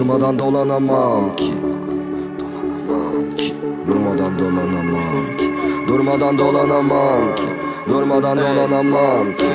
Durmadan dolanamam ki. Dolanamam ki. Durmadan dolanamam ki. Durmadan dolanamam ki. Durmadan dolanamam ki.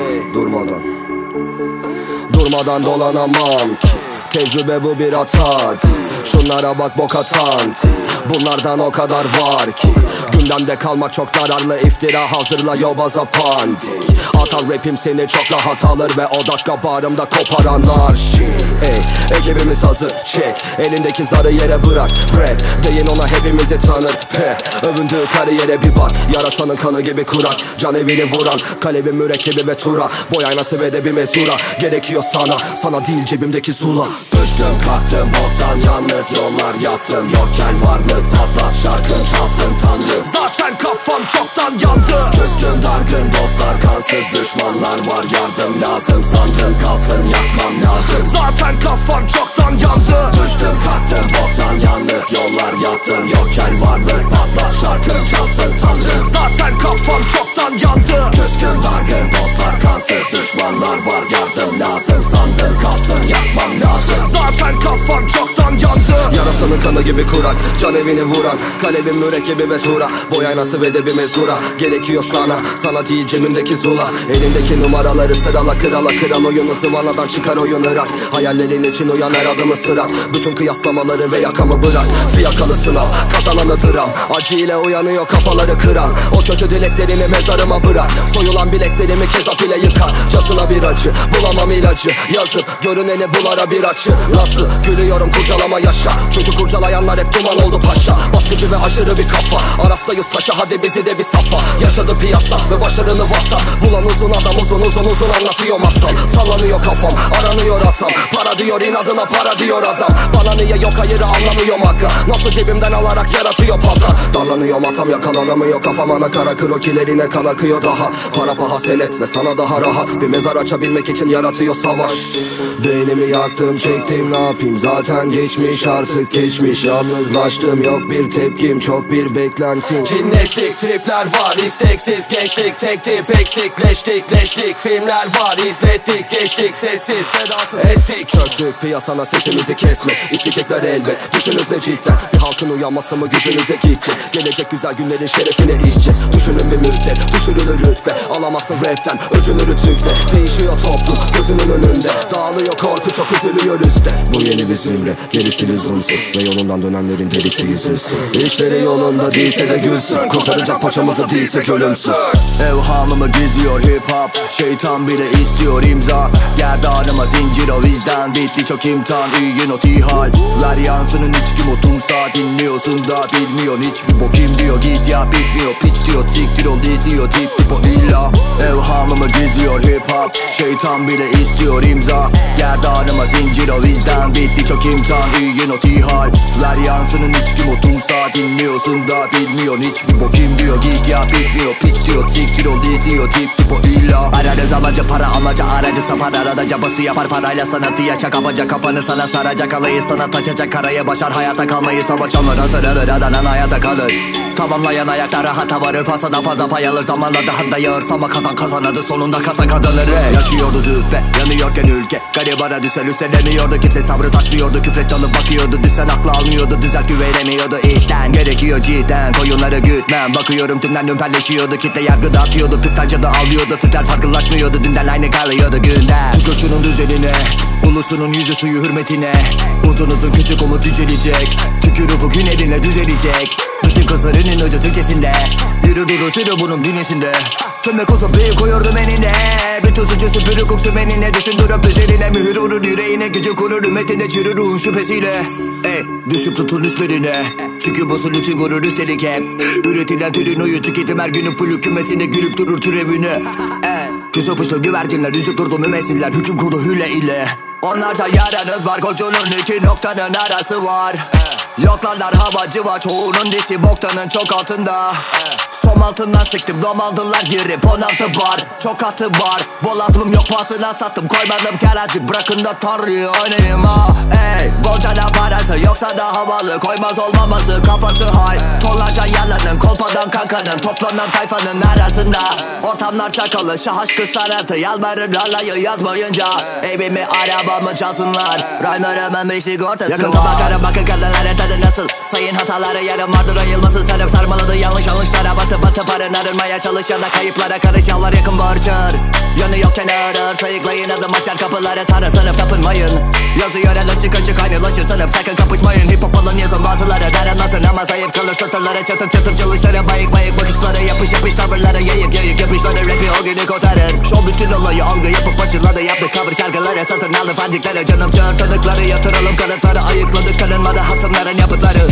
Durmadan dolanamam ki. Tecrübe bu bir hata. Şunlara bak bok atan. Bunlardan o kadar var ki. Gündemde kalmak çok zararlı. İftira hazırla yobaza pandik. Atan rapim seni çok rahat alır ve o dakika bağrımda kopar anarşi. Ey ekibimiz hazır çek. Elindeki zarı yere bırak. Rap deyin ona hepimizi tanır. Övündüğü kariyere bir bak. Yarasanın kanı gibi kurak. Can evini vuran kalemi mürekkebi ve tura. Boy aynası ve de bir mezura. Gerekiyor sana değil cebimdeki zula. Düştüm kalktım boktan yalnız yollar yaptım. Yokken varlık patlat şarkın çalsın tanrım. Zaten kafam çoktan yandı. Küskün dargın dostlar kansız düşmanlar var. Yardım lazım sandın kalsın yakmam lazım. Zaten kafam çoktan yandı. Düştüm kalktım boktan yalnız yollar yaptım. Yokken varlık patlat şarkın çalsın tanrım. Zaten kafam çoktan yandı. Küskün dargın dostlar kansız düşmanlar var. Yardım lazım sandın kalsın yakmam lazım. Zaten kafam çoktan yandı. Yarasanın kanı gibi kurak. Can evini vuran kalebin mürekkebi ve tura. Boy aynası ve de bir mezura. Gerekiyor sana değil cebimdeki zula. Elindeki numaraları sırala kral oyunu zıvanadan çıkar oyun ırak. Hayallerin için uyan her adımı sıra. Bütün kıyaslamaları ve yakamı bırak. Fiyakalı sınav kazananı dram. Acı ile uyanıyor kafaları kıran. O kötü dileklerini mezarıma bırak. Soyulan bileklerimi kezap ile yıkar. Casına bir acı bulamam ilacı. Yazıp görüneni bulara bir açı. Nasıl gülüyorum kurcalama yaşa. Çünkü kurcalayanlar hep duman oldu paşa. Baskıcı ve aşırı bir kafa. Araftayız taşa hadi bizi de bir safa. Yaşadı piyasa ve başarını vasa. Bulan uzun adam uzun anlatıyor masal. Sallanıyor kafam aranıyor atam. Para diyor inadına para diyor adam. Bana niye yok hayırı anlamıyorum hakkı. Nasıl cebimden alarak yaratıyor pazar. Darlanıyorum atam yakalanamıyor kafam. Ana kara krokilerine kan akıyor daha. Para paha senet ve sana daha rahat. Bir mezar açabilmek için yaratıyor savaş. Beynimi yaktım çektim ne yapayım. Zaten geçmiş artık geçmiş. Yalnızlaştım yok bir tepkim çok bir beklentim. Cinnetlik tripler var isteksiz gençlik. Tek tip eksikleştik leşlik. Filmler var izlettik geçtik sessiz sedasız estik. Çöktük piyasana sesimizi kesmek. İsteyecekler elbet düşünüz ne cidden. Bir halkın uyanması mı gücünüze gidecek. Gelecek güzel günlerin şerefine içeceğiz. Düşünün bir müddet düşürülür rütbe. Alamazsın rapten öcünü rütükle. Değişiyor toplum gözünün önünde. Dağılıyor korku çok üzülüyor üstte. Bu yeni bir zümre gerisi lüzumsuz. Ve yolundan dönenlerin derisi yüzülsün. İşleri yolunda değilse de gülsün. Kurtaracak paçamızı değilsek ölümsüz. Evhamımı gizliyor hip hop. Şeytan bile istiyor imza. Gerdanıma zincir o vicdan. Bitti çok imtihan iyi not iyi hal. Ver yansının içki motumsa. Dinliyorsun da bilmiyorsun hiçbir bokim diyor. Git ya bitmiyor piç diyor. Siktir ol diziyor tip tip o illa. Evhamımı gizliyor hip hop. Şeytan bile istiyor imza. Gerdanıma zincir o vicdan. Bitti çok imtihan iyi not iyi hal. Ver yansının içki motumsa. Dinliyorsun da bilmiyorsun hiçbir bokim diyor. Git ya bitmiyor piç diyor. Siktir ol diziyor tip tip o illa. Ararız amacı para amacı aracı sapar. Arada cabası yapar parayla sanatı yaşa. Kabaca kafanı sana saracak alayı sana taçacak. Karayı başar hayata kalmayı savaş alır. Hazırlanır adanan hayata kalır. Tamamlayan ayakta rahata varır. Pasada fazla pay alır. Zamanla daha da yağırsa ama kazanadı. Sonunda kasa kazanır. Yaşıyordu züppe yanıyorken ülke. Garibara düşer üstelemiyordu. Kimse sabrı taşmıyordu. Küfret dalıp bakıyordu. Düşsen aklı almıyordu. Düzelt güvenemiyordu işten. Gerekiyor cidden koyunları gütmem. Bakıyorum tümden ümperleşiyordu. Kitle yargı dağıtıyordu. Püftacı da alıyordu. Fütler farklılaşmıyordu. Dünden aynı kalıyordu günden. Tükür düzenine. Ulusunun yüzü suyu hürmetine. Uzun küçük umut yücelecek. Tükürü bugün eline düzelecek. Bütün kızlarının ucu Türkçesinde. Yürü duru sürü bunun bünyesinde. Tüme kuzu büyük koyurdum enine. Bütün suçu süpürü koktu benine. Düşün durup üzerine mühür vurur yüreğine. Gücü kurur ümmetinde çürür ruhun şüphesiyle. Düşüp tutun üstlerine. Çünkü bozun bütün gurur üstelik hep. Üretilen türün oyu tüketim her günün pulü kümesinde gülüp durur türevine. Göz öpüşlü güvercinler yüzü durdu mümesiller. Hüküm kurdu hüle ile. Onlarca yaranız var kocunun iki noktanın arası var. Yoklarlar havacı var çoğunun dişi boktanın çok altında. Som altından sıktım, dom aldılar girip 16 bar. Çok atı var, bol azmım yok, pahasına sattım. Koymadım keracı, bırakın da tanrıyı oynayayım ha. Ey, Bolca'da parası yoksa da havalı. Koymaz olmaması, kafası hay. Tonlarca yalanın, kolpadan kankanın, toplanan tayfanın arasında. Ortamlar çakalı, şah aşkı sanatı. Yalvarır alayı yazmayınca. Evimi arabamı çalsınlar. Rhymer'ımın bir sigortası yakın var. Bakarım bakın kadınlara tadı nasıl. Sayın hataları yarım vardır ayılması. Sarıp sarmaladı yanlışlara batıp arınmaya çalışan da kayıplara karışanlar yakın borçlar. Yönü yokken ağır sayıklayın adım açar kapıları. Tanrı sanıp tapınmayın. Yazıyor el açık aynılaşır sanıp sakın kapışmayın. Hip hop alın yazın bazıları dayanmasın ama zayıf kalır satırları. Çatır çatır çalışları bayık bakışları. Yapış tavırları yayık yapışları. Rapi o günü kurtarır. Show bütün olayı algı yapıp başladı. Yaptık cover şarkıları satın aldı fancikleri. Canım çağır tanıkları yatıralım kanıtları. Ayıkladık kanınmadı hasımların yapıtları.